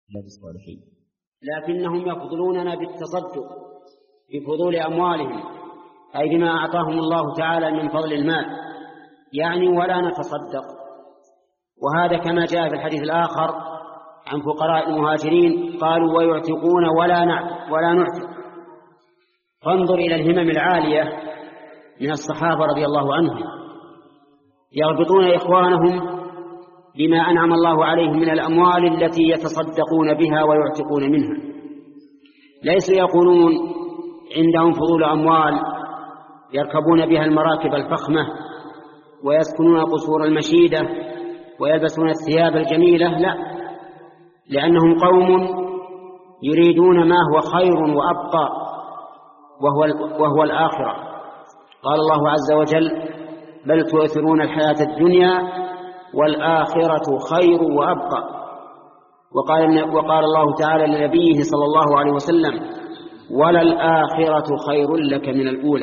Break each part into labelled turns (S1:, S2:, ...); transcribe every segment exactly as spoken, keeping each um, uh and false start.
S1: لكنهم يفضلوننا بالتصدق بفضول أموالهم، أي بما أعطاهم الله تعالى من فضل المال، يعني ولا نتصدق. وهذا كما جاء في الحديث الآخر عن فقراء المهاجرين قالوا ويعتقون ولا نعتق ولا نعتق. فانظر إلى الهمم العالية من الصحابة رضي الله عنهم، يربطون إخوانهم بما أنعم الله عليهم من الأموال التي يتصدقون بها ويعتقون منها. ليسوا يقولون عندهم فضول أموال يركبون بها المراكب الفخمة ويسكنون قصور المشيدة ويلبسون الثياب الجميلة، لا، لأنهم قوم يريدون ما هو خير وأبقى وهو, وهو الآخرة. قال الله عز وجل بل تؤثرون الحياة الدنيا والآخرة خير وأبقى. وقال, وقال الله تعالى لنبيه صلى الله عليه وسلم وللآخرة خير لك من الأولى.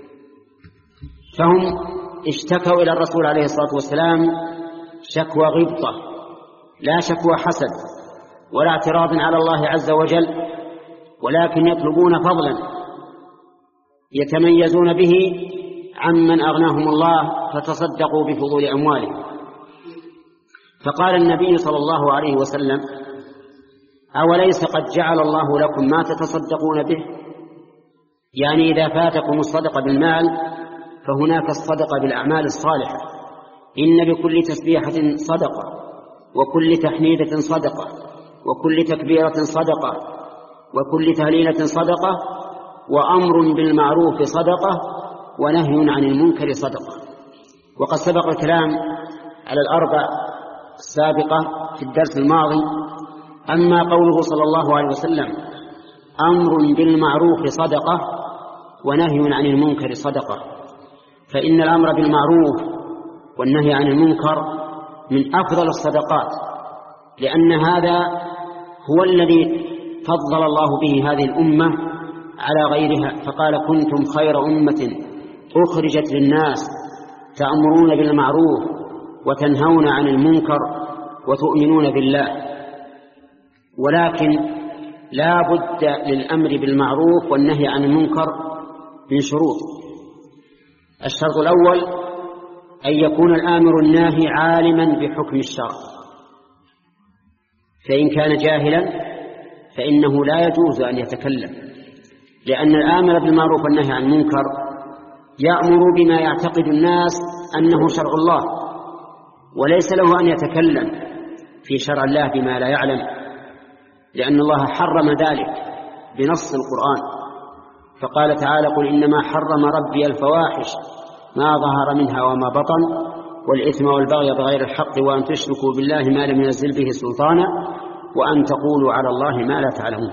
S1: فهم اشتكوا إلى الرسول عليه الصلاة والسلام شكوى غبطة، لا شكوى حسد ولا اعتراض على الله عز وجل، ولكن يطلبون فضلا يتميزون به عمن أغناهم الله فتصدقوا بفضول أموالهم. فقال النبي صلى الله عليه وسلم أوليس قد جعل الله لكم ما تتصدقون به؟ يعني إذا فاتكم الصدقة بالمال فهناك الصدقة بالأعمال الصالحة. إن بكل تسبيحة صدقة، وكل تحميدة صدقة، وكل تكبيرة صدقة، وكل تهليلة صدقة، وأمر بالمعروف صدقة، ونهي عن المنكر صدقة. وقد سبق الكلام على الأربع السابقة في الدرس الماضي. أما قوله صلى الله عليه وسلم أمر بالمعروف صدقة ونهي عن المنكر صدقة، فإن الأمر بالمعروف والنهي عن المنكر من أفضل الصدقات، لأن هذا هو الذي فضل الله به هذه الأمة على غيرها، فقال كنتم خير أمة أخرجت للناس تأمرون بالمعروف وتنهون عن المنكر وتؤمنون بالله. ولكن لا بد للأمر بالمعروف والنهي عن المنكر من شروط. الشرط الأول أن يكون الآمر الناهي عالما بحكم الشرع، فإن كان جاهلا فإنه لا يجوز أن يتكلم، لأن الآمر بالمعروف والنهي عن المنكر يأمر بما يعتقد الناس أنه شرع الله، وليس له أن يتكلم في شرع الله بما لا يعلم، لأن الله حرم ذلك بنص القرآن. فقال تعالى قل إنما حرم ربي الفواحش ما ظهر منها وما بطن والإثم والبغي بغير الحق وأن تشركوا بالله ما لم ينزل به سلطانا وأن تقولوا على الله ما لا تعلمون.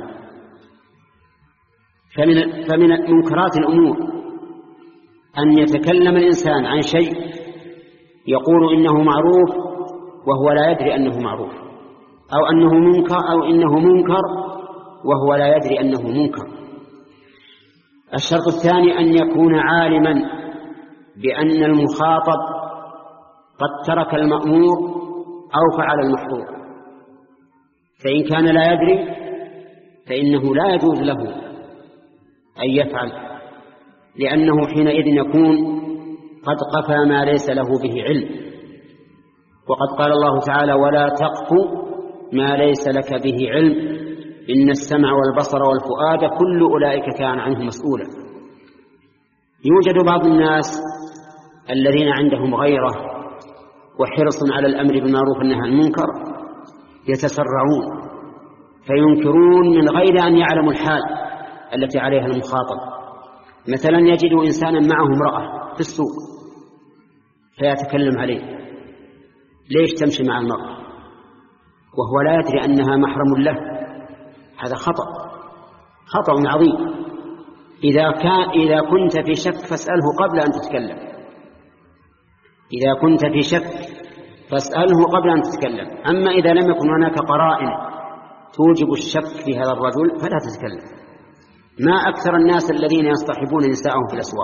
S1: فمن, فمن منكرات الأمور أن يتكلم الإنسان عن شيء يقول إنه معروف وهو لا يدري أنه معروف، أو أنه منكر أو إنه منكر وهو لا يدري أنه منكر. الشرط الثاني أن يكون عالما بأن المخاطب قد ترك المأمور أو فعل المحظور، فإن كان لا يدري فإنه لا يجوز له أن يفعل، لأنه حينئذ يكون قد قفى ما ليس له به علم. وقد قال الله تعالى ولا تقف ما ليس لك به علم إن السمع والبصر والفؤاد كل أولئك كان عنه مسؤولا. يوجد بعض الناس الذين عندهم غيرة وحرص على الأمر بالمعروف والنهي عن المنكر يتسرعون فينكرون من غير أن يعلموا الحال التي عليها المخاطب. مثلا يجد إنسانا معه امرأة في السوق فيتكلم عليه ليش تمشي مع المرأة وهو لا يدري أنها محرم له، هذا خطأ خطأ عظيم. إذا, كان إذا كنت في شك فاسأله قبل أن تتكلم، إذا كنت في شك فاسأله قبل أن تتكلم. أما إذا لم يكن هناك قرائن توجب الشك في هذا الرجل فلا تتكلم. ما أكثر الناس الذين يصطحبون نساءهم في الأسواق.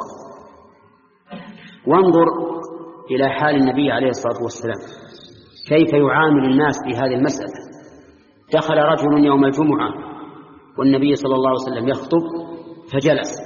S1: وانظر إلى حال النبي عليه الصلاة والسلام كيف يعامل الناس في هذه المسألة. دخل رجل يوم الجمعة والنبي صلى الله عليه وسلم يخطب فجلس،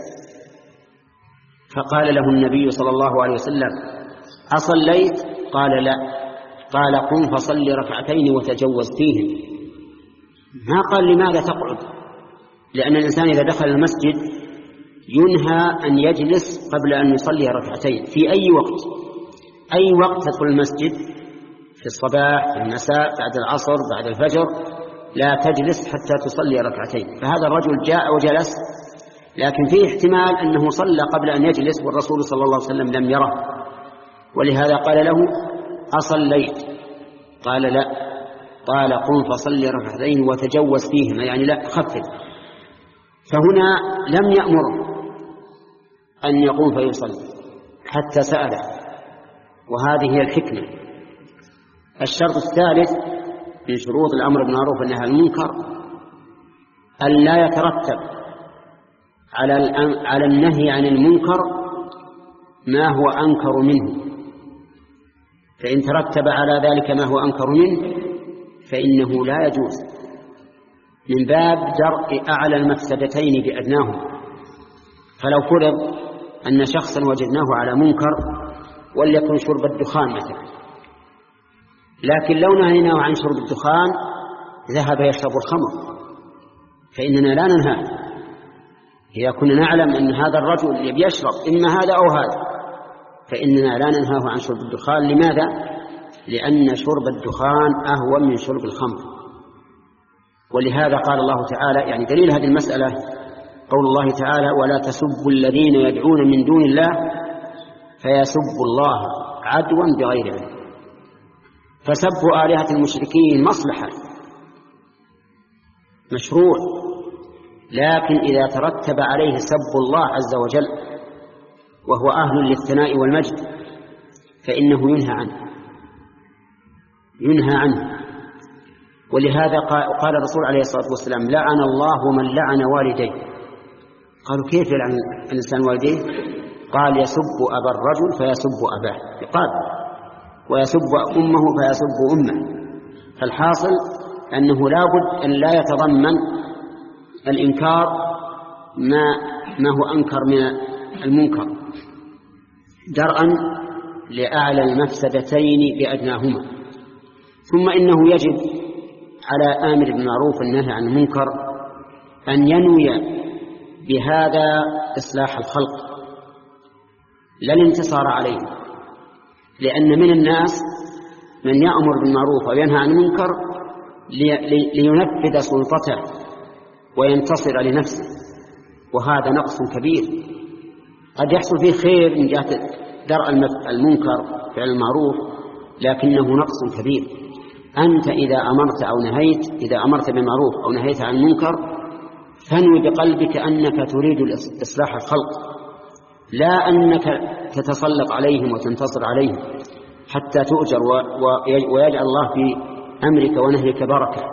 S1: فقال له النبي صلى الله عليه وسلم: أصليت؟ قال: لا. قال: قم فصل ركعتين وتجوز فيهم. ما قال لماذا تقعد، لأن الإنسان إذا دخل المسجد ينهى أن يجلس قبل أن يصلي ركعتين في أي وقت. أي وقت تدخل المسجد، في الصباح، في المساء، بعد العصر، بعد الفجر، لا تجلس حتى تصلي ركعتين. فهذا الرجل جاء وجلس، لكن فيه احتمال أنه صلى قبل أن يجلس والرسول صلى الله عليه وسلم لم يره، ولهذا قال له: أصليت؟ قال: لا. قال: قم فصل ركعتين وتجوز فيهما، يعني لا خفف. فهنا لم يأمره أن يقوم فيصلي حتى سأله، وهذه هي الحكمة. الشرط الثالث من شروط الأمر بالمعروف والنهي عن المنكر أن لا يترتب على على النهي عن المنكر ما هو أنكر منه، فإن ترتب على ذلك ما هو أنكر منه فإنه لا يجوز، من باب درء أعلى المفسدتين بأدناهما. فلو فرض أن شخصا وجدناه على منكر وليكن شرب الدخان مثلا، لكن لو نهيناه عن شرب الدخان ذهب يشرب الخمر، فإننا لا ننهاه. إذا كنا نعلم أن هذا الرجل يبي يشرب إما هذا أو هذا فإننا لا ننهاه عن شرب الدخان. لماذا؟ لأن شرب الدخان أهون من شرب الخمر. ولهذا قال الله تعالى، يعني دليل هذه المسألة قول الله تعالى: ولا تسبوا الذين يدعون من دون الله فيسبوا الله عدوا بغير علم. فسب آلهة المشركين مصلحة مشروع، لكن إذا ترتب عليه سب الله عز وجل وهو أهل للثناء والمجد فإنه ينهى عنه ينهى عنه ولهذا قال الرسول عليه الصلاة والسلام: لعن الله من لعن والديه. قالوا: كيف يلعن الإنسان والديه؟ قال: يسب أبا الرجل فيسب أباه، يقال، ويسب أمه فيسب أمه. فالحاصل أنه لا بد أن لا يتضمن الإنكار ما, ما هو أنكر من المنكر، درءا لأعلى المفسدتين بأدناهما. ثم إنه يجب على آمر بالمعروف والنهي عن المنكر أن ينوي بهذا إصلاح الخلق لا الانتصار عليه، لأن من الناس من يأمر بالمعروف وينهى عن المنكر لينفذ سلطته وينتصر لنفسه، وهذا نقص كبير. قد يحصل فيه خير من جهة درء المنكر فعل المعروف، لكنه نقص كبير. أنت إذا أمرت أو نهيت، إذا أمرت بالمعروف أو نهيت عن المنكر فانوي بقلبك أنك تريد إصلاح الخلق، لا أنك تتسلط عليهم وتنتصر عليهم حتى تؤجر ويجعل الله في أمرك ونهيك بركة.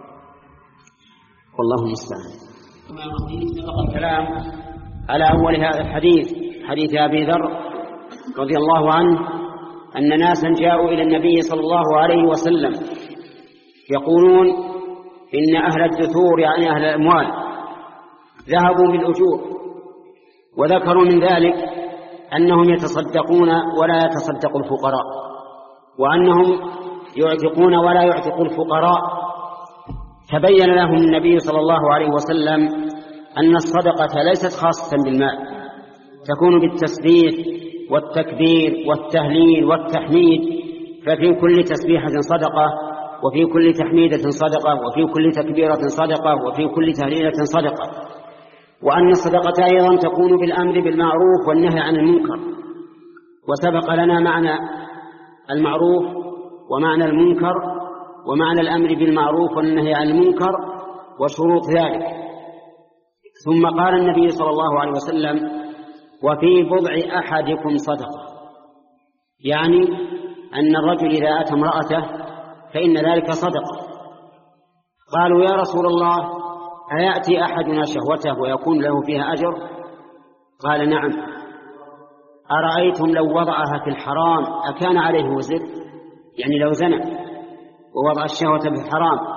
S1: والله المستعان. سبق الكلام على أول هذا الحديث، حديث أبي ذر رضي الله عنه، أن ناسا جاءوا إلى النبي صلى الله عليه وسلم يقولون إن أهل الدثور يعني أهل الأموال ذهبوا بالأجور، وذكروا من ذلك أنهم يتصدقون ولا يتصدق الفقراء، وأنهم يعتقون ولا يعتق الفقراء. فبين لهم النبي صلى الله عليه وسلم أن الصدقة ليست خاصة بالمال، تكون بالتسبيح والتكبير والتهليل والتحميد، ففي كل تسبيحة صدقة، وفي كل تحميدة صدقة، وفي كل تكبيرة صدقة، وفي كل تهليلة صدقة. وأن الصدقة أيضا تكون بالأمر بالمعروف والنهي عن المنكر. وسبق لنا معنى المعروف ومعنى المنكر ومعنى الأمر بالمعروف والنهي عن المنكر وشروط ذلك. ثم قال النبي صلى الله عليه وسلم: وفي بضع أحدكم صدقة، يعني أن الرجل إذا أتى امرأته فإن ذلك صدقة. قالوا: يا رسول الله، أيأتي أحدنا شهوته ويكون له فيها أجر؟ قال: نعم. أرأيتم لو وضعها في الحرام أكان عليه وزر؟ يعني لو زنى ووضع الشهوة في الحرام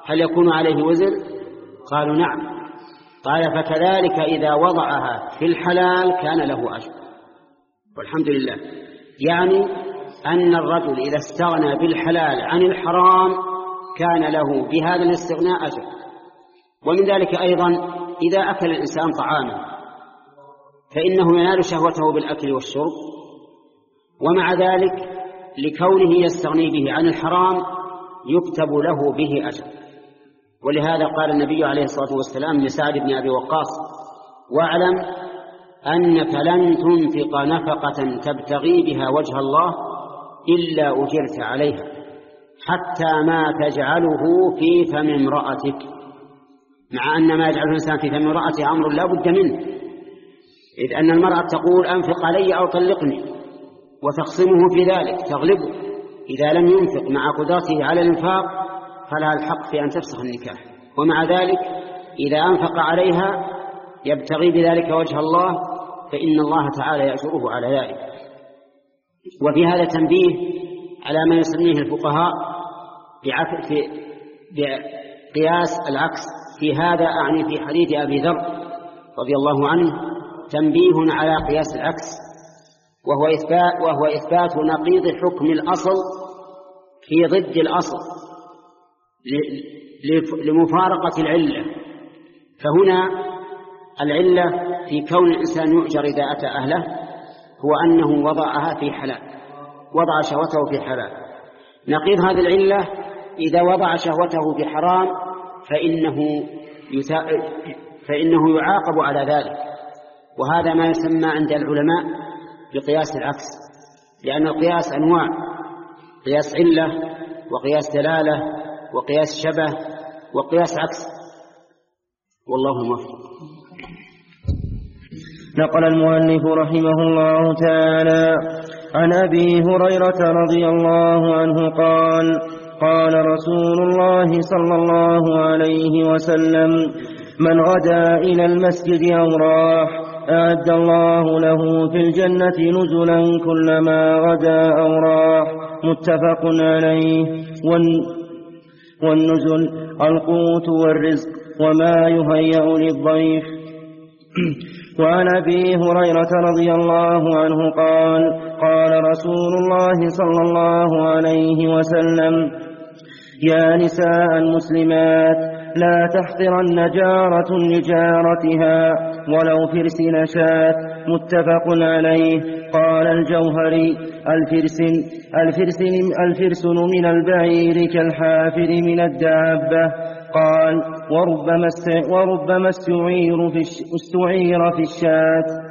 S1: هل يكون عليه وزر؟ قالوا نعم. قال فكذلك إذا وضعها في الحلال كان له أجر، والحمد لله. يعني أن الرجل إذا استغنى بالحلال عن الحرام كان له بهذا الاستغناء أجر. ومن ذلك أيضا إذا أكل الإنسان طعاما فإنه ينال شهوته بالأكل والشرب، ومع ذلك لكونه يستغني به عن الحرام يكتب له به أجر. ولهذا قال النبي عليه الصلاة والسلام لسعد بن أبي وقاص: واعلم أنك لن تنفق نفقة تبتغي بها وجه الله إلا أجرت عليها حتى ما تجعله في فم امرأتك. مع أن ما يجعله الإنسان في فم امرأته أمر لا بد منه، إذ أن المرأة تقول أنفق علي أو طلقني، وتخصمه في ذلك تغلبه. إذا لم ينفق مع قدرته على الإنفاق فلها الحق في أن تفسخ النكاح. ومع ذلك إذا أنفق عليها يبتغي بذلك وجه الله فإن الله تعالى يأجره على ذلك. وفي هذا تنبيه على ما يسميه الفقهاء بقياس العكس. في هذا أعني في حديث أبي ذر رضي الله عنه تنبيه على قياس العكس، وهو إثبات, وهو إثبات نقيض حكم الأصل في ضد الأصل لمفارقة العلة. فهنا العلة في كون الإنسان يؤجر إذا أتى أهله هو أنه وضعها في حلال، وضع شهوته في حلال. نقيض هذه العلة إذا وضع شهوته في حرام فإنه, يتا... فإنه يعاقب على ذلك. وهذا ما يسمى عند العلماء بقياس العكس، لأن القياس أنواع: قياس علة، وقياس دلالة، وقياس شبه، وقياس عكس. والله موفق.
S2: نقل المؤلف رحمه الله تعالى عن أبي هريرة رضي الله عنه قال: قال رسول الله صلى الله عليه وسلم: من غدا إلى المسجد أو راح أعد الله له في الجنة نزلا كلما غدا أو راح. متفق عليه. والنزل القوت والرزق وما يهيأ للضيف. وعن أبي هريرة رضي الله عنه قال: قال رسول الله صلى الله عليه وسلم: يا نساء المسلمات لا تحقرن جارة لجارتها ولو فرس نشات. متفق عليه. قال الجوهري: الفرسن الفرسن الفرسن من البعير كالحافر من الدابة. قال: وربما وربما استعير في استعير في الشاة.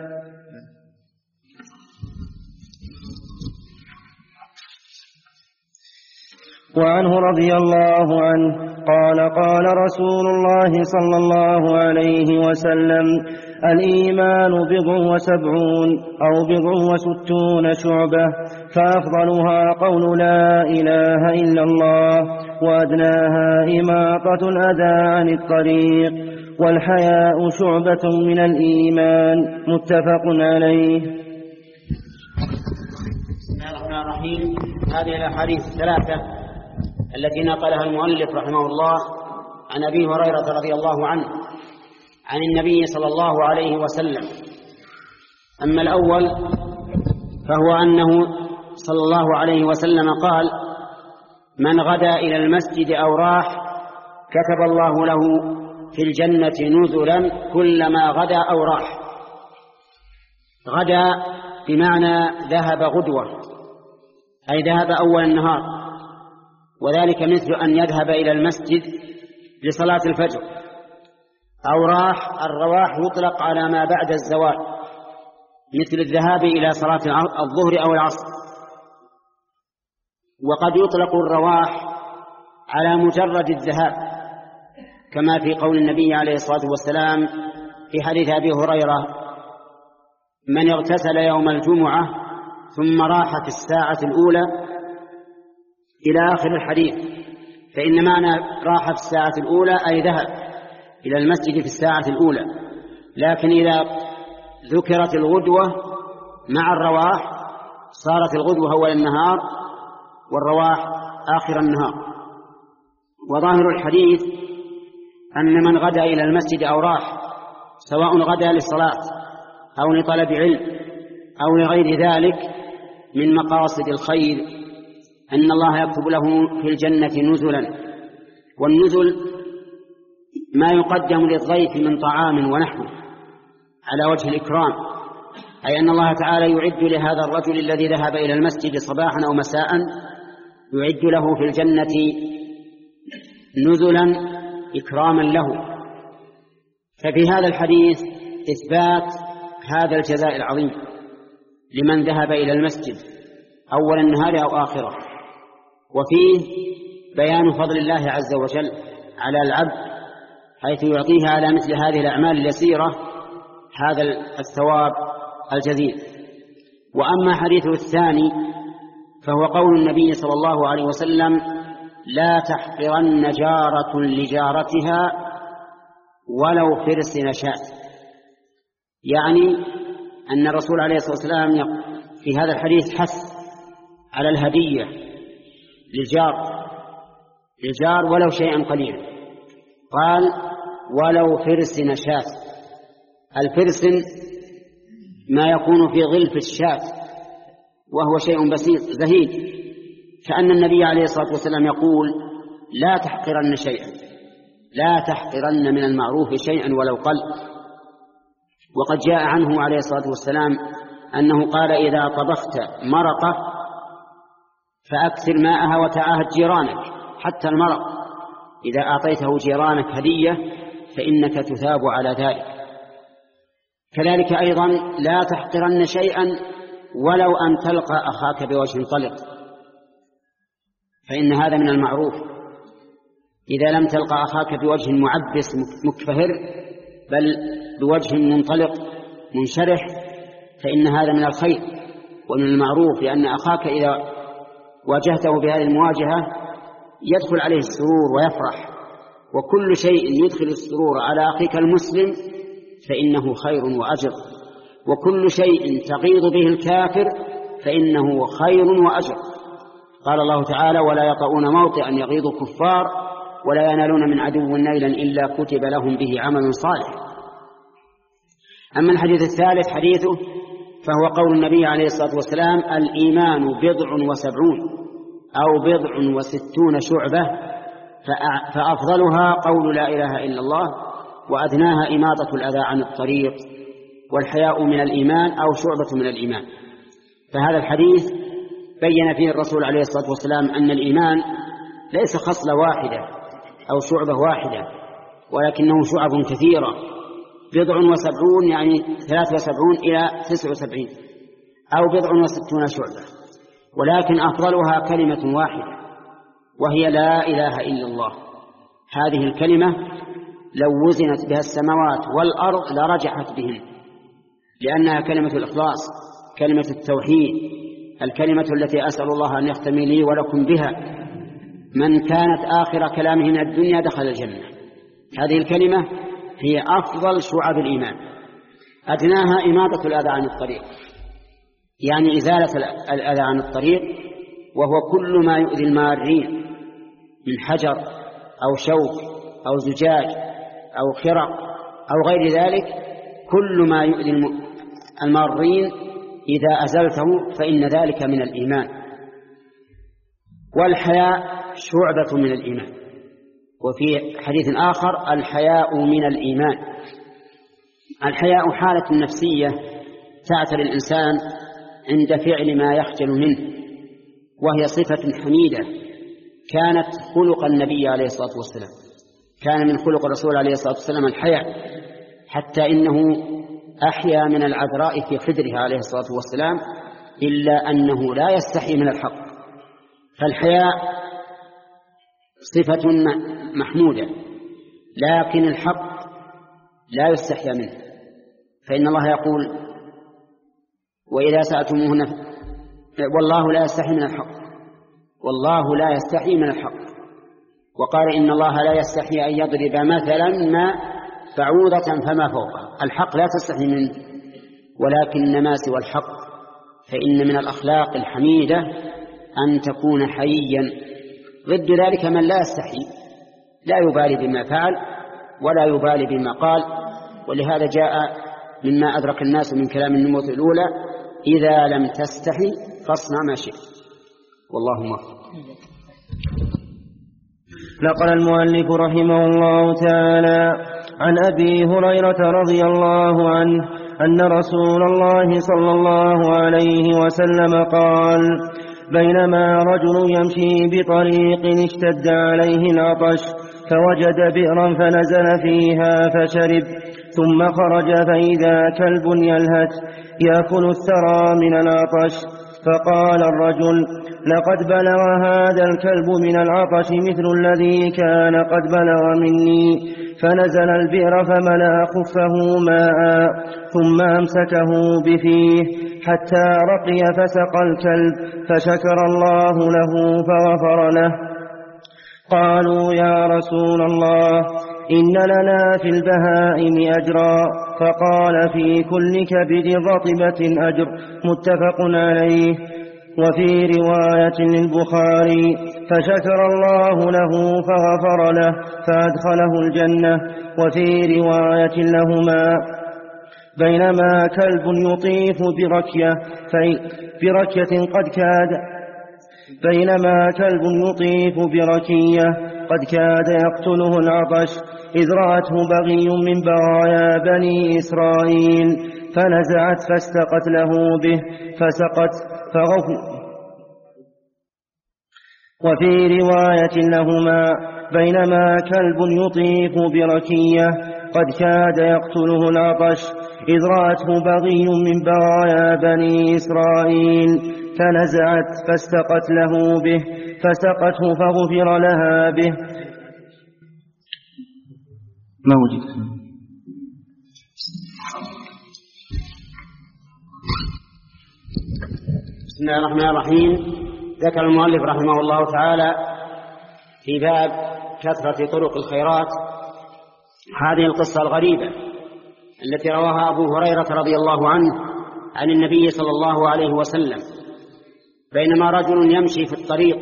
S2: وعنه رضي الله عنه قال: قال رسول الله صلى الله عليه وسلم: الإيمان بضع وسبعون أو بضع وستون شعبة، فأفضلها قول لا إله إلا الله، وأدناها إماطة الأذى عن الطريق، والحياء شعبة من الإيمان. متفق عليه.
S1: بسم الله الرحمن الرحيم. هذه الأحاديث الثلاثة التي نقلها المؤلف رحمه الله عن أبي هريرة رضي الله عنه عن النبي صلى الله عليه وسلم. أما الأول فهو أنه صلى الله عليه وسلم قال: من غدا إلى المسجد أو راح كتب الله له في الجنة نزلا كلما غدا أو راح. غدا بمعنى ذهب غدوة، أي ذهب أول النهار، وذلك مثل أن يذهب إلى المسجد لصلاة الفجر. أو راح، الرواح يطلق على ما بعد الزوال، مثل الذهاب إلى صلاة الظهر أو العصر. وقد يطلق الرواح على مجرد الذهاب، كما في قول النبي عليه الصلاة والسلام في حديث أبي هريرة: من اغتسل يوم الجمعة ثم راح في الساعة الأولى إلى آخر الحديث، فإن معنى راح في الساعة الأولى أي ذهب إلى المسجد في الساعة الأولى. لكن إذا ذكرت الغدوة مع الرواح صارت الغدوة أول النهار والرواح آخر النهار. وظاهر الحديث أن من غدا إلى المسجد أو راح، سواء غدا للصلاة أو لطلب علم أو لغير ذلك من مقاصد الخير، أن الله يكتب له في الجنة نزلا. والنزل ما يقدم للضيف من طعام ونحوه على وجه الإكرام، أي أن الله تعالى يعد لهذا الرجل الذي ذهب إلى المسجد صباحا أو مساء، يعد له في الجنة نزلا إكراما له. ففي هذا الحديث إثبات هذا الجزاء العظيم لمن ذهب إلى المسجد أول النهار أو آخره، وفيه بيان فضل الله عز وجل على العبد حيث يعطيه على مثل هذه الأعمال اليسيرة هذا الثواب الجزيل. وأما حديثه الثاني فهو قول النبي صلى الله عليه وسلم: لا تحقرن جارة لجارتها ولو فرس نشاة. يعني أن الرسول عليه الصلاة والسلام في هذا الحديث حث على الهدية للجار للجار ولو شيئا قليلا، قال: ولو فرس نشاة. الفرس ما يكون في غلف الشاة وهو شيء بسيط زهيد، كأن النبي عليه الصلاة والسلام يقول: لا تحقرن شيئا، لا تحقرن من المعروف شيئا ولو قل. وقد جاء عنه عليه الصلاة والسلام أنه قال: إذا طبخت مرقة فأكثر ماءها وتعاهد جيرانك، حتى المرق إذا أعطيته جيرانك هدية فإنك تثاب على ذلك. كذلك أيضا لا تحقرن شيئا ولو أن تلقى أخاك بوجه طلق، فإن هذا من المعروف. إذا لم تلقى أخاك بوجه معبس مكفهر بل بوجه منطلق منشرح فإن هذا من الخير ومن المعروف، لأن أخاك إذا واجهته بهذه المواجهة يدخل عليه السرور ويفرح، وكل شيء يدخل السرور على أخيك المسلم فإنه خير وأجر، وكل شيء تغيظ به الكافر فإنه خير وأجر. قال الله تعالى: ولا يطؤون موطئا يغيظ الكفار ولا ينالون من عدو نيلا إلا كتب لهم به عمل صالح. أما الحديث الثالث حديثه فهو قول النبي عليه الصلاة والسلام: الإيمان بضع وسبعون أو بضع وستون شعبة، فأفضلها قول لا إله إلا الله، وأدناها إماطة الأذى عن الطريق، والحياء من الإيمان أو شعبة من الإيمان. فهذا الحديث بين فيه الرسول عليه الصلاة والسلام أن الإيمان ليس خصلة واحدة أو شعبة واحدة، ولكنه شعب كثيرة. بضع وسبعون يعني ثلاث وسبعون إلى تسع وسبعين، أو بضع وستون شعبة، ولكن أفضلها كلمة واحدة وهي لا إله إلا الله. هذه الكلمة لو وزنت بها السماوات والأرض لرجحت بهن، لأنها كلمة الإخلاص، كلمة التوحيد، الكلمة التي أسأل الله أن يختم لي ولكم بها: من كانت آخر كلامه من الدنيا دخل الجنة. هذه الكلمة هي أفضل شعب الإيمان. أدناها إماطة الأذى عن الطريق، يعني إزالة الأذى عن الطريق، وهو كل ما يؤذي المارين من حجر أو شوك أو زجاج أو خرق أو غير ذلك، كل ما يؤذي المارين إذا أزلته فإن ذلك من الإيمان. والحياء شعبة من الإيمان. وفي حديث آخر: الحياء من الإيمان. الحياء حالة نفسية تعتري الإنسان عند فعل ما يخجل منه، وهي صفة حميدة كانت خلق النبي عليه الصلاة والسلام. كان من خلق الرسول عليه الصلاة والسلام الحياء، حتى إنه أحيا من العذراء في خدرها عليه الصلاة والسلام، إلا أنه لا يستحي من الحق. فالحياء صفة محمودة، لكن الحق لا يستحي منه، فإن الله يقول: وإذا سألتموهن والله لا يستحي من الحق، والله لا يستحي من الحق. وقال: إن الله لا يستحي أن يضرب مثلا ما بعوضة فما فوقها. الحق لا تستحي منه، ولكن ما سوى الحق فإن من الأخلاق الحميدة أن تكون حييا. ضد ذلك من لا يستحي لا يبالي بما فعل ولا يبالي بما قال. ولهذا جاء مما أدرك الناس من كلام النموذج الأولى: إذا لم تستحي فاصنع ما شئت. والله موفق.
S2: نقل المؤلف رحمه الله تعالى عن أبي هريرة رضي الله عنه أن رسول الله صلى الله عليه وسلم قال: بينما رجل يمشي بطريق اشتد عليه العطش فوجد بئرا فنزل فيها فشرب، ثم خرج فإذا كلب يلهث يأكل الثرى من العطش، فقال الرجل: لقد بلغ هذا الكلب من العطش مثل الذي كان قد بلغ مني. فنزل البئر فملأ خفه ماء ثم أمسكه بفيه حتى رقي فسقى الكلب، فشكر الله له فغفر له. قالوا: يا رسول الله، إن لنا في البهائم أجرا. فقال: في كل كبد رطبة أجر. متفق عليه. وفي رواية للبخاري: فشكر الله له فغفر له فأدخله الجنة. وفي رواية لهما: بينما كلب يطيف بركية بركية قد كاد بينما كلب يطيف بركية قد كاد يقتله العطش، إذ رأته بغي من بغايا بني إسرائيل فنزعت فاستقت له به فسقت فغفر. وفي رواية لهما: بينما كلب يطيف بركية قد كاد يقتله العطش، إذ رأته بغي من بغايا بني إسرائيل فنزعت فاستقت له به فسقته فغفر لها به. ما وجد.
S1: بسم الله الرحمن الرحيم. ذكر المؤلف رحمه الله تعالى في باب كثرة طرق الخيرات هذه القصة الغريبة التي رواها أبو هريرة رضي الله عنه عن النبي صلى الله عليه وسلم: بينما رجل يمشي في الطريق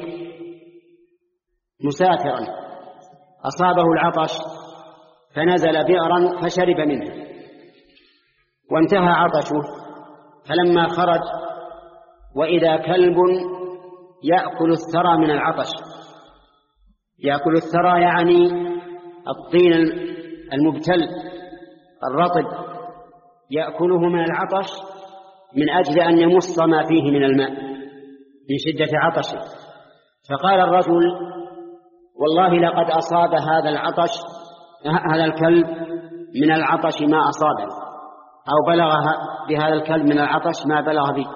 S1: مسافرا أصابه العطش فنزل بئرا فشرب منه، وانتهى عطشه، فلما خرج وإذا كلب يأكل الثرى من العطش. يأكل الثرى يعني الطين المبتل الرطب، يأكله من العطش من أجل أن يمص ما فيه من الماء من شدة عطشه. فقال الرجل: والله لقد أصاب هذا العطش هذا الكلب من العطش ما أصابه، أو بلغ بهذا الكلب من العطش ما بلغ به.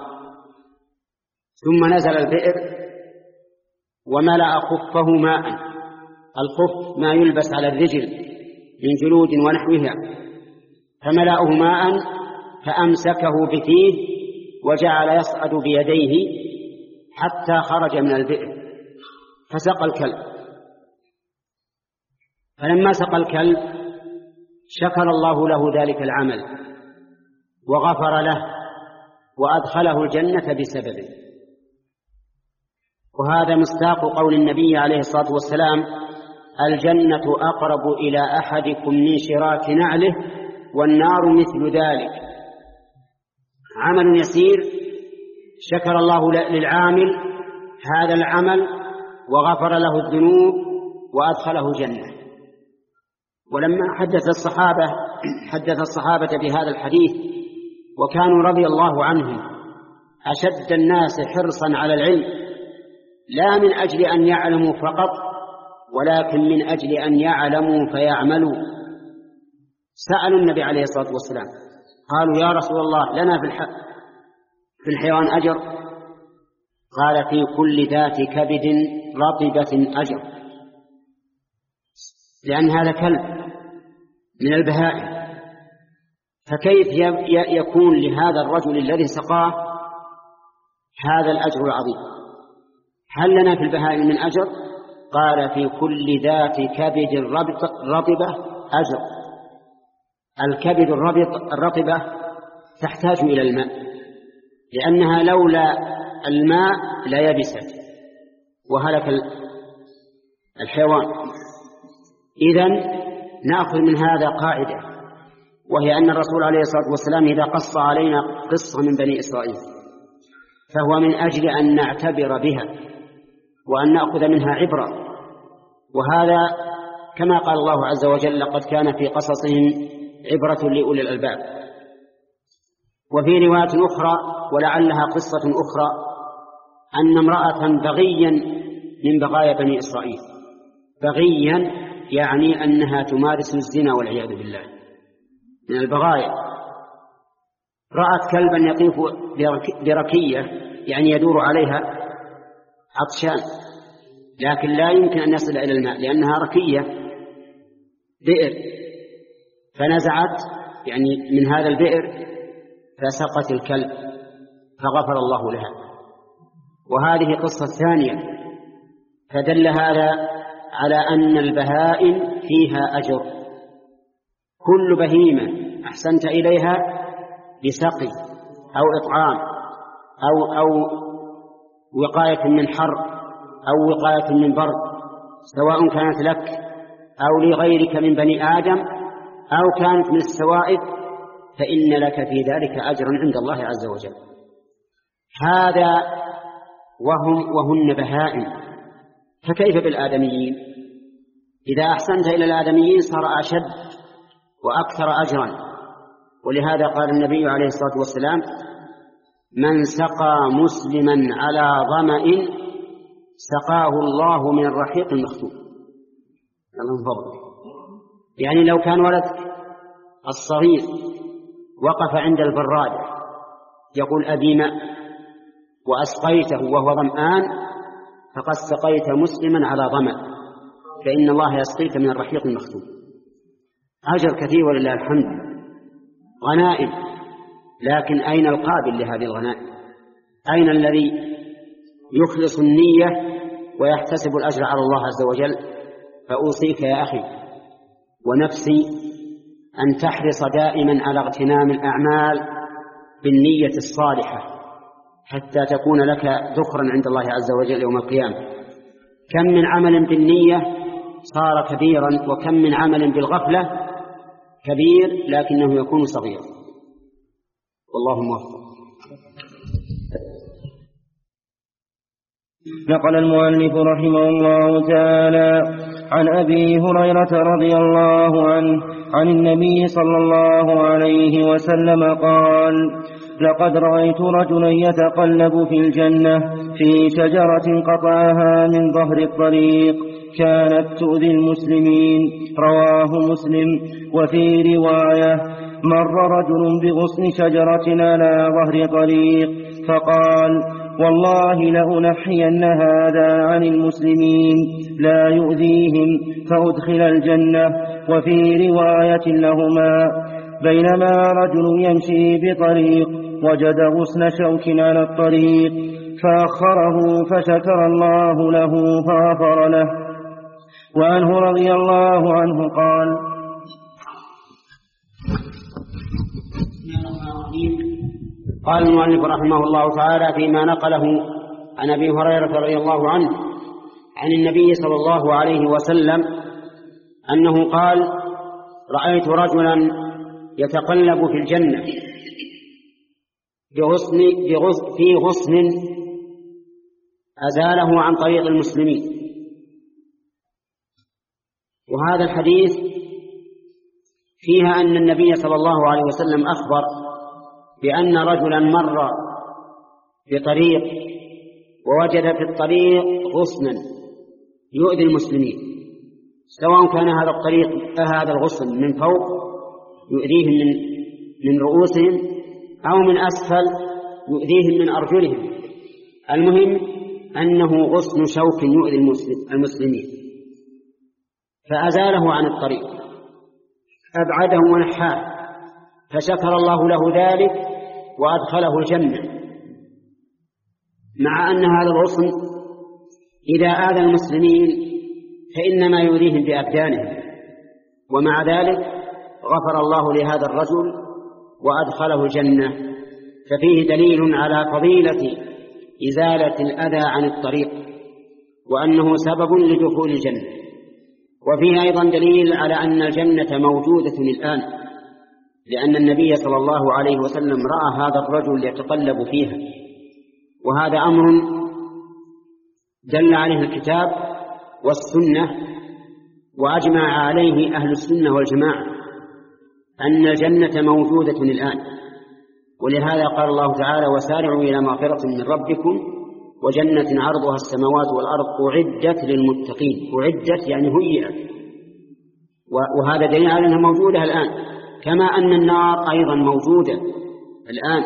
S1: ثم نزل البئر وملأ خفه ماء. الخف ما يلبس على الرجل من جلود ونحوها، فملأه ماء فأمسكه بفيه وجعل يصعد بيديه حتى خرج من البئر فسقى الكلب. فلما سقى الكلب شكر الله له ذلك العمل وغفر له وأدخله الجنة بسببه. وهذا مصداق قول النبي عليه الصلاة والسلام: الجنة أقرب إلى أحدكم من شراك نعله والنار مثل ذلك. عمل يسير شكر الله للعامل هذا العمل وغفر له الذنوب وأدخله جنة. ولما حدث الصحابة حدث الصحابة بهذا الحديث وكانوا رضي الله عنهم أشد الناس حرصا على العلم، لا من أجل أن يعلموا فقط ولكن من أجل أن يعلموا فيعملوا، سألوا النبي عليه الصلاة والسلام قالوا: يا رسول الله، لنا في الحيوان أجر؟ قال: في كل ذات كبد رطبة أجر، لأن هذا كلب من البهائم، فكيف يكون لهذا الرجل الذي سقاه هذا الأجر العظيم؟ هل لنا في البهائم من أجر؟ قال: في كل ذات كبد رطبة أجر. الكبد الرطبة تحتاج إلى الماء، لأنها لولا الماء لا يبست وهلك الحيوان. إذن نأخذ من هذا قاعدة، وهي أن الرسول عليه الصلاة والسلام إذا قص علينا قصة من بني إسرائيل فهو من أجل أن نعتبر بها وأن نأخذ منها عبرة. وهذا كما قال الله عز وجل: لقد كان في قصصهم عبرة لأولي الألباب. وفي رواية أخرى ولعلها قصة أخرى أن امرأة بغيا من بغايا بني إسرائيل، بغيا يعني أنها تمارس الزنا والعياذ بالله، من البغايا، رأت كلبا يطيف بركية يعني يدور عليها عطشان، لكن لا يمكن أن يصل إلى الماء لأنها ركية بئر، فنزعت يعني من هذا البئر فسقت الكلب فغفر الله لها. وهذه قصة ثانية، فدل هذا على أن البهائم فيها أجر. كل بهيمة أحسنت إليها بسقي أو إطعام أو, أو وقاية من حر أو وقاية من برد، سواء كانت لك أو لغيرك من بني آدم أو كانت من السوائب، فإن لك في ذلك أجرا عند الله عز وجل. هذا وهم وهن بهائم، فكيف بالآدميين؟ إذا أحسنت إلى الآدميين صار أشد وأكثر أجرا. ولهذا قال النبي عليه الصلاة والسلام: من سقى مسلما على ظمأ سقاه الله من الرحيق المختوم. اللهم فضل. يعني لو كان ولدك الصغير وقف عند البرادة يقول أبي ماء وأسقيته وهو ظمآن فقد سقيت مسلما على ظمأ، فإن الله يسقيك من الرحيق المختوم. أجر كثير ولله الحمد، غنائم، لكن أين القابل لهذه الغنائم؟ أين الذي يخلص النية ويحتسب الأجر على الله عز وجل؟ فأوصيك يا أخي ونفسي أن تحرص دائما على اغتنام الأعمال بالنية الصالحة حتى تكون لك ذخرا عند الله عز وجل يوم القيامة. كم من عمل بالنية صار كبيرا، وكم من عمل بالغفلة كبير لكنه يكون صغيرا. والله موفق.
S2: نقل المؤلف رحمه الله تعالى عن أبي هريرة رضي الله عنه عن النبي صلى الله عليه وسلم قال: لقد رأيت رجلا يتقلب في الجنة في شجرة قطعها من ظهر الطريق كانت تؤذي المسلمين. رواه مسلم. وفي رواية: مر رجل بغصن شجرة على ظهر طريق فقال: والله لأنحين هذا عن المسلمين لا يؤذيهم فأدخل الجنة. وفي رواية لهما: بينما رجل يمشي بطريق وجد غصن شوك على الطريق فأخره فشكر الله له فغفر له. وعنه رضي الله عنه قال:
S1: قال المؤلف رحمه الله تعالى فيما نقله عن أبي هريرة رضي الله عنه عن النبي صلى الله عليه وسلم أنه قال: رأيت رجلا يتقلب في الجنة بغصن بغصن في غصن أزاله عن طريق المسلمين. وهذا الحديث فيها أن النبي صلى الله عليه وسلم أخبر بأن رجلا مر بطريق ووجد في الطريق غصنا يؤذي المسلمين، سواء كان هذا الطريق هذا الغصن من فوق يؤذيهم من من رؤوسهم أو من أسفل يؤذيهم من أرجلهم، المهم أنه غصن شوك يؤذي المسلمين، فأزاله عن الطريق أبعده ونحاه، فشكر الله له ذلك وأدخله الجنة، مع أن هذا الغصن إذا آذى المسلمين فإنما يؤذيهم بأبدانهم، ومع ذلك غفر الله لهذا الرجل وأدخله الجنة. ففيه دليل على فضيلة إزالة الأذى عن الطريق وأنه سبب لدخول الجنة. وفيه أيضا دليل على أن الجنة موجودة الآن، لأن النبي صلى الله عليه وسلم رأى هذا الرجل يتقلب فيها، وهذا أمر دل عليه الكتاب والسنة، وأجمع عليه أهل السنة والجماعة أن الجنة موجودة الآن. ولهذا قال الله تعالى: وسارعوا إلى مغفرة من ربكم وجنة عرضها السماوات والأرض أعدت للمتقين. أعدت يعني هيئت، وهذا دليل على أنها موجودة الآن، كما أن النار أيضا موجودة الآن.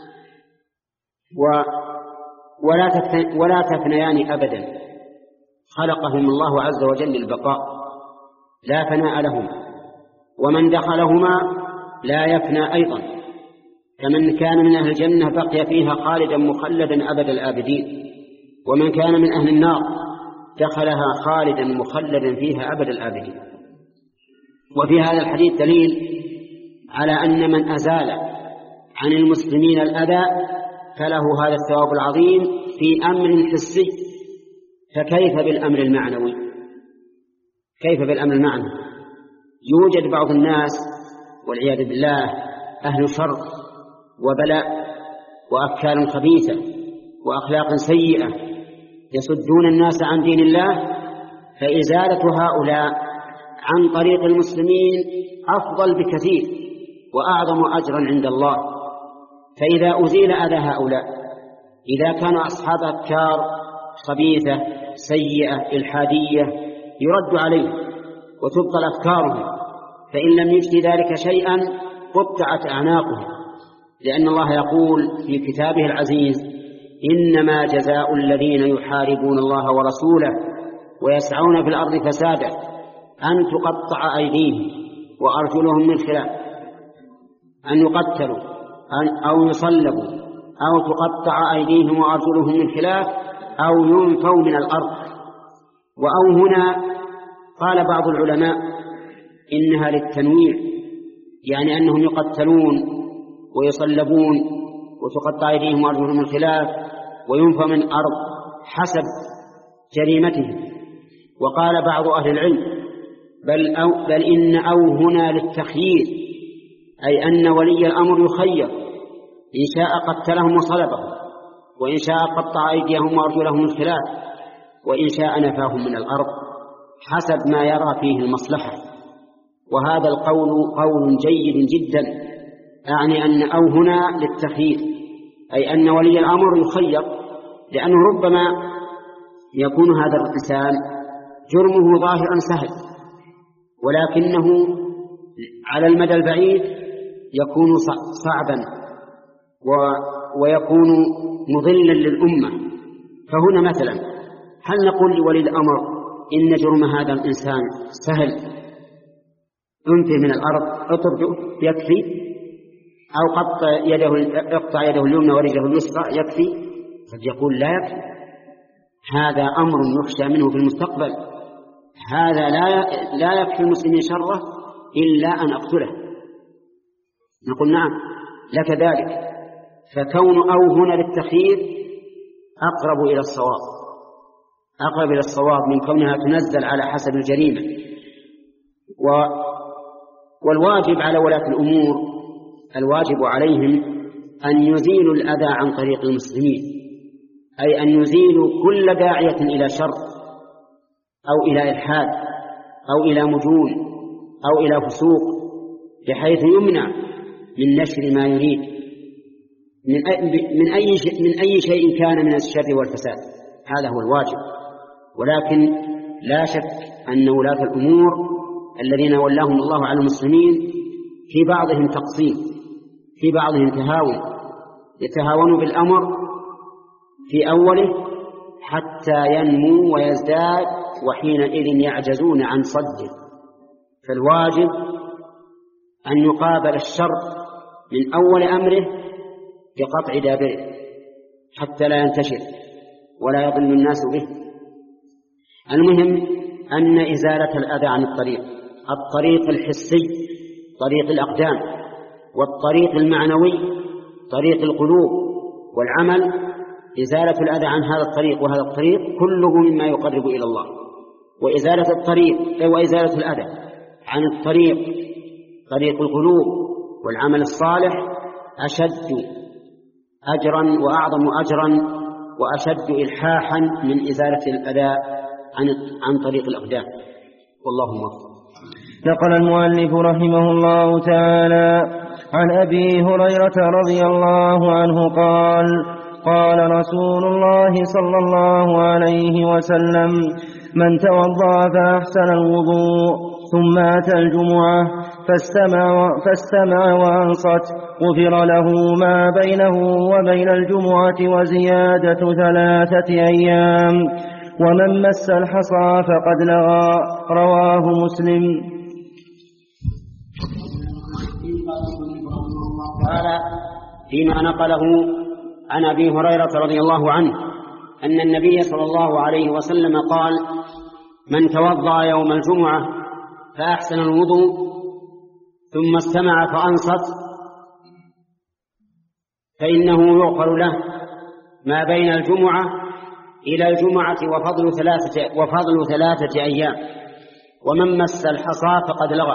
S1: ولا تفنيان أبدا، خلقهم الله عز وجل للبقاء، لا فناء لهم، ومن دخلهما لا يفنى أيضا، كمن كان من أهل الجنة بقي فيها خالدا مخلدا أبد الآبدين، ومن كان من أهل النار دخلها خالدا مخلدا فيها أبد الآبدين. وفي هذا الحديث دليل على أن من أزال عن المسلمين الأذى فله هذا الثواب العظيم في أمر حسي، فكيف بالأمر المعنوي؟ كيف بالأمر المعنوي؟ يوجد بعض الناس والعياذ بالله أهل شر وبلاء وأفكار خبيثة وأخلاق سيئة يصدون الناس عن دين الله، فإزالة هؤلاء عن طريق المسلمين أفضل بكثير وأعظم أجرا عند الله. فإذا أزيل أذى هؤلاء، إذا كانوا أصحاب أفكار خبيثة سيئة إلحادية، يرد عليه وتبطل أفكارهم، فإن لم يجد ذلك شيئا قطعت أعناقهم، لأن الله يقول في كتابه العزيز: إنما جزاء الذين يحاربون الله ورسوله ويسعون في الأرض فسادا أن تقطع أيديهم وأرجلهم من خلاف، أن يقتلوا أو يصلبوا أو تقطع أيديهم وأرجلهم من خلاف أو ينفوا من الأرض. وأو هنا قال بعض العلماء إنها للتنويع، يعني أنهم يقتلون ويصلبون وتقطع أيديهم وأرجلهم من خلاف وينفوا من الأرض حسب جريمتهم. وقال بعض أهل العلم بل, أو بل إن أو هنا للتخيير، أي أن ولي الأمر يخير، إن شاء قتلهم وصلبهم، وإن شاء قطع أيديهم وأرجلهم من خلاف، وإن شاء نفاهم من الأرض حسب ما يرى فيه المصلحة. وهذا القول قول جيد جدا، أعني أن أو هنا للتخيير، أي أن ولي الأمر يخير، لأنه ربما يكون هذا الإنسان جرمه ظاهرا سهل، ولكنه على المدى البعيد يكون صعبا ويكون مضلا للأمة. فهنا مثلا هل نقول لولي الأمر إن جرم هذا الإنسان سهل، انفه من الأرض اطرده يكفي، أو قطع يده اقطع يده اليمنى ورجله اليسرى يكفي؟ قد يقول لا يكفي، هذا أمر يخشى منه في المستقبل، هذا لا لا يكفي المسلمين شره إلا أن أقتله. نقول نعم لك ذلك. فكون أو هنا للتخيير أقرب إلى الصواب، أقرب إلى الصواب من كونها تنزل على حسب الجريمة. و والواجب على ولاة الأمور، الواجب عليهم أن يزيلوا الأذى عن طريق المسلمين، أي أن يزيلوا كل داعية إلى شر أو إلى إلحاد أو إلى مجون أو إلى فسوق، بحيث يمنع من نشر ما يريد من أي, من أي, من أي شيء كان من الشر والفساد. هذا هو الواجب. ولكن لا شك أن ولاة الأمور الذين ولاهم الله على المسلمين في بعضهم تقصير، في بعضهم تهاون، يتهاونوا بالأمر في أوله حتى ينمو ويزداد، وحينئذ يعجزون عن صده. فالواجب أن يقابل الشر من أول أمره بقطع دابره حتى لا ينتشر ولا يضل الناس به. المهم أن إزالة الأذى عن الطريق، الطريق الحسي طريق الأقدام، والطريق المعنوي طريق القلوب والعمل، إزالة الأذى عن هذا الطريق وهذا الطريق كله مما يقرب إلى الله وإزالة الطريق وإزالة الأذى عن الطريق، طريق القلوب والعمل الصالح، أشد أجرا وأعظم أجرا وأشد إلحاحا من إزالة الأذى عن عن طريق الأقدام. والله موفق.
S2: نقل المؤلف رحمه الله تعالى عن أبي هريرة رضي الله عنه قال: قال رسول الله صلى الله عليه وسلم: من توضأ فأحسن الوضوء ثم أتى الجمعة فاستمع, فاستمع وأنصت غفر له ما بينه وبين الجمعة وزيادة ثلاثة أيام، ومن مس الحصى فقد لغى. رواه مسلم.
S1: قال فيما نقله عن أبي هريرة رضي الله عنه أن النبي صلى الله عليه وسلم قال: من توضأ يوم الجمعة فأحسن الوضوء ثم استمع فأنصت فإنه يغفر له ما بين الجمعة إلى الجمعة وفضل ثلاثة, وفضل ثلاثة أيام، ومن مس الحصى فقد لغى.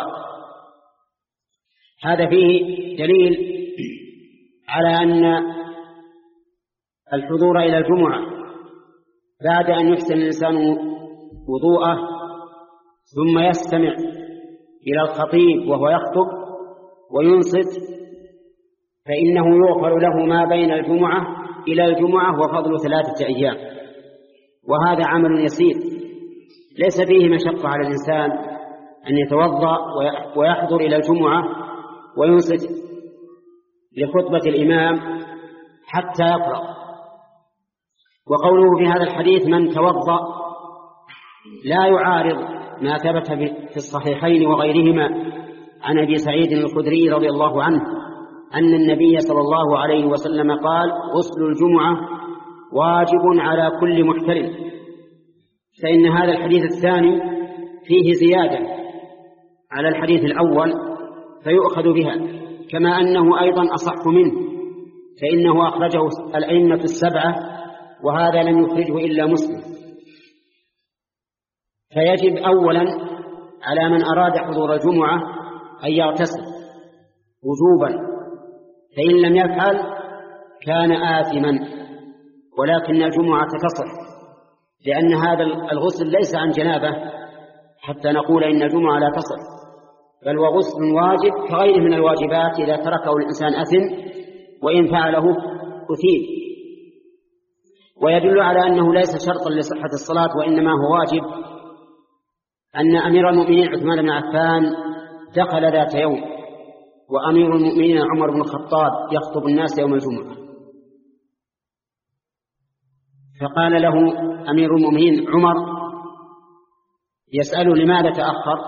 S1: هذا فيه دليل على أن الحضور إلى الجمعة بعد أن يحسن الإنسان وضوءه ثم يستمع إلى الخطيب وهو يخطب وينصت فإنه يغفر له ما بين الجمعة إلى الجمعة وفضل ثلاثة أيام. وهذا عمل يسير ليس فيه مشقة على الإنسان أن يتوضأ ويحضر إلى الجمعة وينصت لخطبة الإمام حتى يفرغ. وقوله في هذا الحديث من توضأ لا يعارض ما ثبت في الصحيحين وغيرهما عن أبي سعيد الخدري رضي الله عنه أن النبي صلى الله عليه وسلم قال: غسل الجمعة واجب على كل محترم. فإن هذا الحديث الثاني فيه زيادة على الحديث الأول فيؤخذ بها، كما أنه أيضا أصح منه، فإنه أخرجه الأئمة السبعة وهذا لم يخرجه إلا مسلم. فيجب أولا على من أراد حضور الجمعة أن يغتسل وجوبا، فإن لم يفعل كان آثما، ولكن الجمعة تصح، لأن هذا الغسل ليس عن جنابة حتى نقول إن الجمعة لا تصح، بل وغسل واجب كغيره من الواجبات، إذا تركه الإنسان أثم وإن فعله أثيب. ويدل على أنه ليس شرطا لصحة الصلاة وإنما هو واجب أن أمير المؤمنين عثمان بن عفان دخل ذات يوم وأمير المؤمنين عمر بن الخطاب يخطب الناس يوم الجمعة، فقال له أمير المؤمنين عمر يسأله لماذا تأخر؟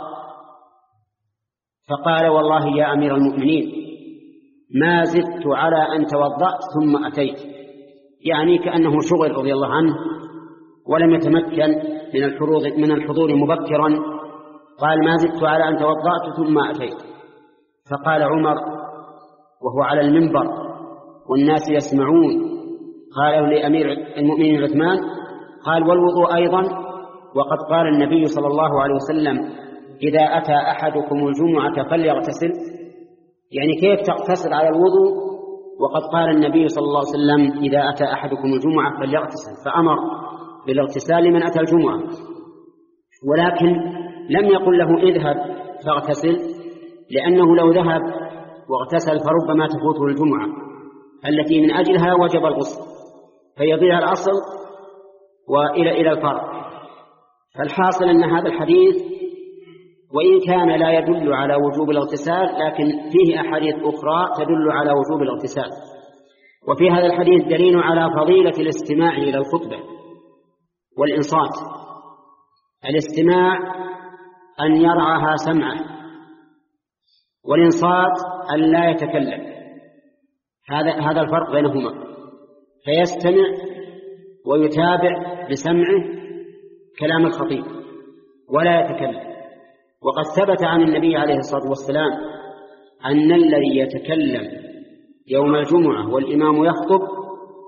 S1: فقال: والله يا أمير المؤمنين ما زدت على أن توضأت ثم أتيت، يعني كأنه شغل رضي الله عنه ولم يتمكن من الحضور من الحضور مبكرا، قال: ما زدت على أن توضأت ثم أتيت. فقال عمر وهو على المنبر والناس يسمعون، قال لأمير المؤمنين عثمان: قال والوضوء أيضا، وقد قال النبي صلى الله عليه وسلم: إذا أتى أحدكم الجمعة فليغتسل. يعني كيف تغتسل على الوضوء وقد قال النبي صلى الله عليه وسلم: إذا أتى أحدكم الجمعة فليغتسل، فأمر بالاغتسال من أتى الجمعة، ولكن لم يقل له اذهب فاغتسل، لأنه لو ذهب واغتسل فربما تفوته الجمعة التي من أجلها وجب الغسل، فيضيع الأصل وإلى إلى الفرق. فالحاصل أن هذا الحديث وإن كان لا يدل على وجوب الاغتسال، لكن فيه أحاديث أخرى تدل على وجوب الاغتسال. وفي هذا الحديث دليل على فضيلة الاستماع إلى الخطبة والإنصات. الاستماع أن يرعاها سمعه، والإنصات أن لا يتكلم. هذا هذا الفرق بينهما، فيستمع ويتابع بسمعه كلام الخطيب ولا يتكلم. وقد ثبت عن النبي عليه الصلاة والسلام أن الذي يتكلم يوم الجمعة والإمام يخطب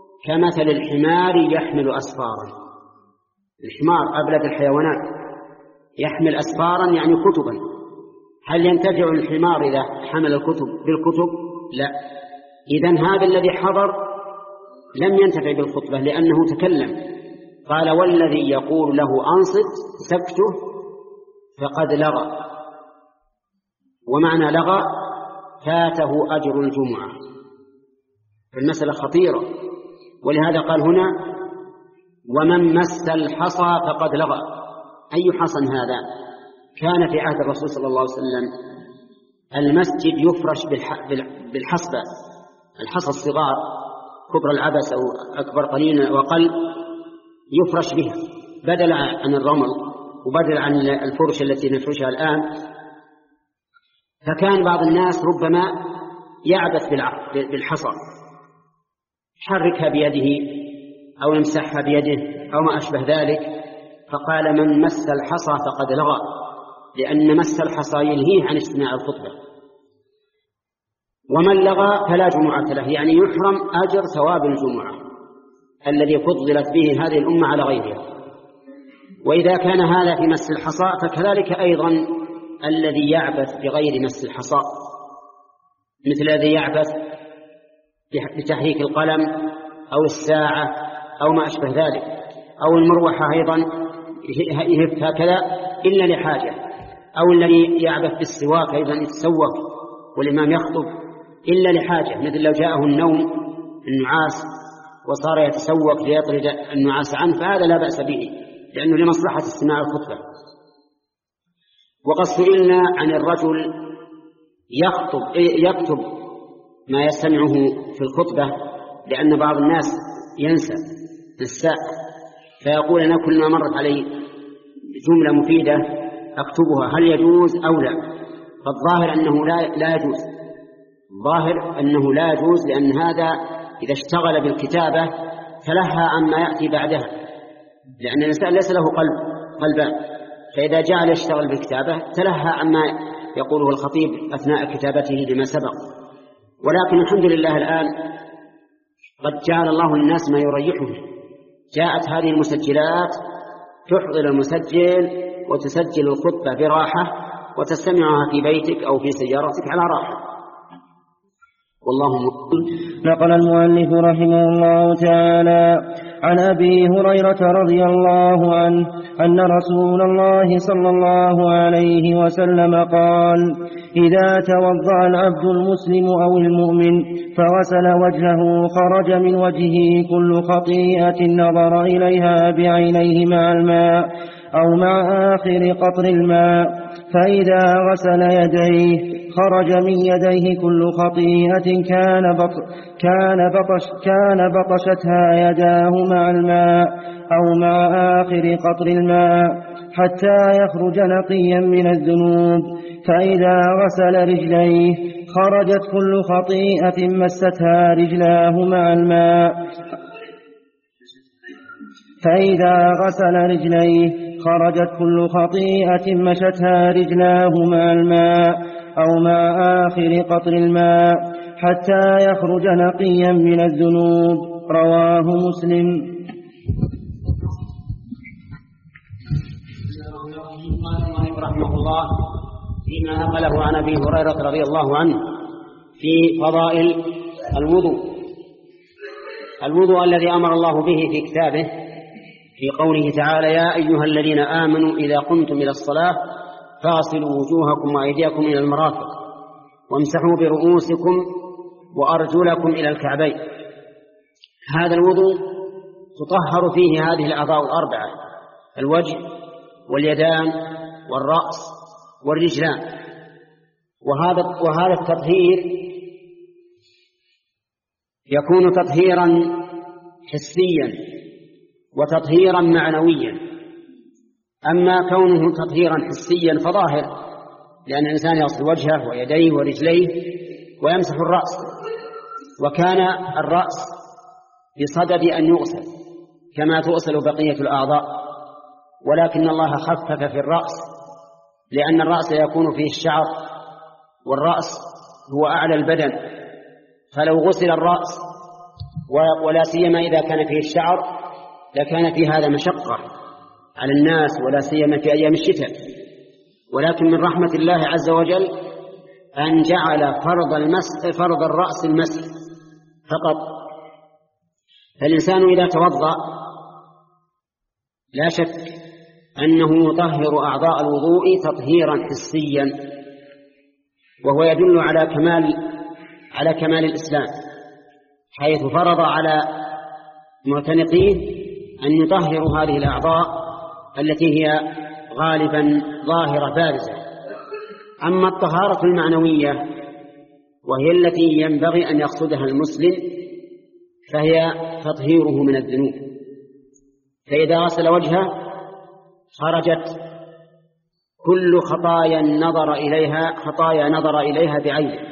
S1: كمثل الحمار يحمل أسفارا. الحمار أبلد الحيوانات، يحمل أسفارا يعني كتبا. هل ينتفع الحمار إذا حمل الكتب بالكتب؟ لا. إذن هذا الذي حضر لم ينتفع بالخطبة لأنه تكلم. قال والذي يقول له أنصت سكته فقد لغى. ومعنى لغى فاته أجر الجمعة. المسألة خطيرة، ولهذا قال هنا ومن مس الحصى فقد لغى. أي حصى هذا؟ كان في عهد الرسول صلى الله عليه وسلم المسجد يفرش بالحصبة، الحصى الصغار كبر العبس أو أكبر قليلا وقل يفرش بها بدل عن الرمل وبدل عن الفرش التي نفرشها الآن. فكان بعض الناس ربما يعبث بالحصى، يحركها بيده أو يمسحها بيده أو ما أشبه ذلك. فقال من مس الحصى فقد لغى، لأن مس الحصى ينهيه عن استماع الخطبة. ومن لغى فلا جمعة له، يعني يحرم أجر ثواب الجمعة الذي فضلت به هذه الأمة على غيرها. وإذا كان هذا في مس الحصى فكذلك أيضا الذي يعبث بغير مس الحصى، مثل الذي يعبث بتحريك القلم أو الساعة أو ما أشبه ذلك، أو المروحة أيضا يهف هكذا إلا لحاجة، أو الذي يعبث بالسواك أيضا يتسوق والإمام يخطب إلا لحاجة، مثل لو جاءه النوم النعاس وصار يتسوق ليطرد النعاس عنه فهذا لا بأس به لأنه لمصلحة استماع الخطبة. وقد سئلنا عن الرجل يخطب يكتب ما يستمعه في الخطبة، لأن بعض الناس ينسى الساء فيقول أنا كل ما مرت علي جملة مفيدة أكتبها، هل يجوز أو لا؟ فالظاهر أنه لا, لا يجوز، الظاهر أنه لا يجوز، لأن هذا إذا اشتغل بالكتابة تلهى عما يأتي بعدها، لأن الإنسان ليس له قلب قلبان، فإذا جعل يشتغل بالكتابة تلهى عما يقوله الخطيب أثناء كتابته لما سبق. ولكن الحمد لله الآن قد جعل الله الناس ما يريحهم، جاءت هذه المسجلات تحضر المسجل وتسجل الخطبة براحة وتستمعها في بيتك أو في سيارتك على راحة. والله
S2: نقل المؤلف رحمه الله تعالى عن أبي هريرة رضي الله عنه أن رسول الله صلى الله عليه وسلم قال إذا توضأ العبد المسلم أو المؤمن فغسل وجهه خرج من وجهه كل خطيئة نظر إليها بعينيه مع الماء أو مع آخر قطر الماء، فإذا غسل يديه خرج من يديه كل خطيئة كان بط كان بطش كان بطشتها يداه مع الماء أو مع آخر قطر الماء حتى يخرج نقيا من الذنوب. فإذا غسل رجليه خرجت كل خطيئة مستها رجلاه مع الماء فإذا غسل رجليه خرجت كل خطيئة مشتها رجلاه مع الماء أو مع آخر قطر الماء حتى يخرج نقيا من الذنوب. رواه مسلم.
S1: رحمه الله فيما نقله عن أبي هريرة رضي الله عنه في فضائل الوضوء، الوضوء الذي أمر الله به في كتابه في قوله تعالى يا أيها الذين آمنوا إذا قمتم إلى الصلاة فاغسلوا وجوهكم وأيديكم إلى المرافق وامسحوا برؤوسكم وأرجلكم إلى الكعبين. هذا الوضوء تطهر فيه هذه الأعضاء الأربعة، الوجه واليدان والرأس والرجلان. وهذا وهذا التطهير يكون تطهيرا حسيا وتطهيرا معنويا. أما كونه تطهيرا حسيا فظاهر، لأن الإنسان يغسل وجهه ويديه ورجليه ويمسح الرأس، وكان الرأس بصدد أن يغسل كما تغسل بقية الأعضاء، ولكن الله خفف في الرأس لأن الرأس يكون فيه الشعر، والرأس هو أعلى البدن، فلو غسل الرأس ولا سيما إذا كان فيه الشعر لكان في هذا مشقة، على الناس ولا سيما في أيام الشتاء، ولكن من رحمة الله عز وجل أن جعل فرض المسح فرض الرأس المسح فقط. فالإنسان إذا توضأ لا شك أنه يطهر أعضاء الوضوء تطهيرا حسيا، وهو يدل على كمال على كمال الإسلام، حيث فرض على معتنقيه أن يطهروا هذه الأعضاء التي هي غالبا ظاهرة بارزة. أما الطهارة المعنوية وهي التي ينبغي أن يقصدها المسلم فهي تطهيره من الذنوب، فإذا غسل وجهه خرجت كل خطايا نظر إليها خطايا نظر إليها بعينه.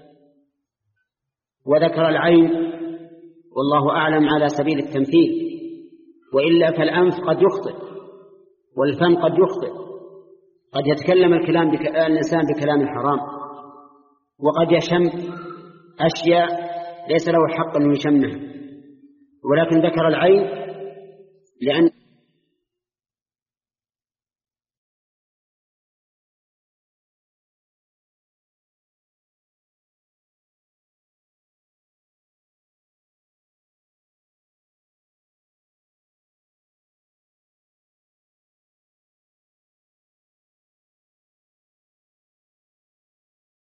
S1: وذكر العين والله أعلم على سبيل التمثيل، وإلا فالأنف قد يخطئ والفم قد يخطئ، قد يتكلم الكلام بك... الإنسان بكلام حرام، وقد يشم أشياء ليس له حق أن يشمها، ولكن ذكر العين لأن